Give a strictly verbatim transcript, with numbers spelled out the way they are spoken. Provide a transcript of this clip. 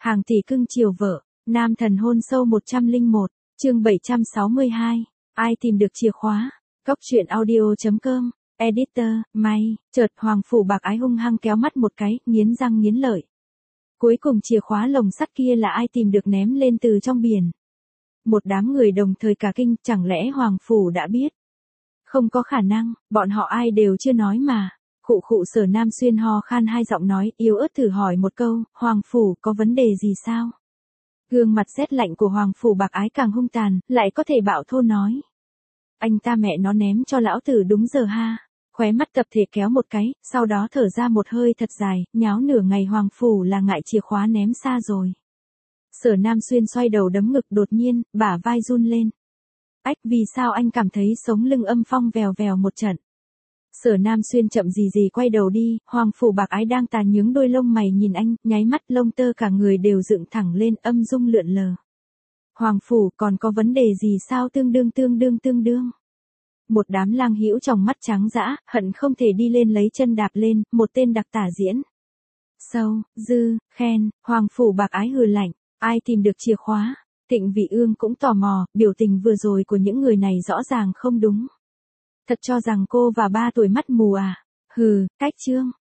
Hàng tỷ cưng chiều vợ, nam thần hôn sâu một trăm lẻ một, chương bảy trăm sáu mươi hai, ai tìm được chìa khóa, Cóc truyện audio chấm com, editor, may, chợt Hoàng Phủ Bạc Ái hung hăng kéo mắt một cái, nghiến răng nghiến lợi. Cuối cùng chìa khóa lồng sắt kia là ai tìm được ném lên từ trong biển. Một đám người đồng thời cả kinh, chẳng lẽ Hoàng Phủ đã biết? Không có khả năng, bọn họ ai đều chưa nói mà. Khụ khụ Sở Nam Xuyên ho khan hai giọng nói, yếu ớt thử hỏi một câu, Hoàng Phủ có vấn đề gì sao? Gương mặt rét lạnh của Hoàng Phủ Bạc Ái càng hung tàn, lại có thể bạo thô nói. Anh ta mẹ nó ném cho lão tử đúng giờ ha. Khóe mắt tập thể kéo một cái, sau đó thở ra một hơi thật dài, nháo nửa ngày Hoàng Phủ là ngại chìa khóa ném xa rồi. Sở Nam Xuyên xoay đầu đấm ngực đột nhiên, bả vai run lên. Ách, vì sao anh cảm thấy sống lưng âm phong vèo vèo một trận? Sở Nam Xuyên chậm gì gì quay đầu đi, Hoàng Phủ Bạc Ái đang tà nhướng đôi lông mày nhìn anh, nháy mắt lông tơ cả người đều dựng thẳng lên, âm dung lượn lờ. Hoàng Phủ còn có vấn đề gì sao? Tương đương tương đương tương đương. Một đám lang hữu trong mắt trắng dã, hận không thể đi lên lấy chân đạp lên, một tên đặc tả diễn. Sâu, dư, khen, Hoàng Phủ Bạc Ái hừ lạnh, ai tìm được chìa khóa? Tịnh Vị Ương cũng tò mò, biểu tình vừa rồi của những người này rõ ràng không đúng. Thật cho rằng cô và ba tuổi mắt mù à? Hừ, cách trương,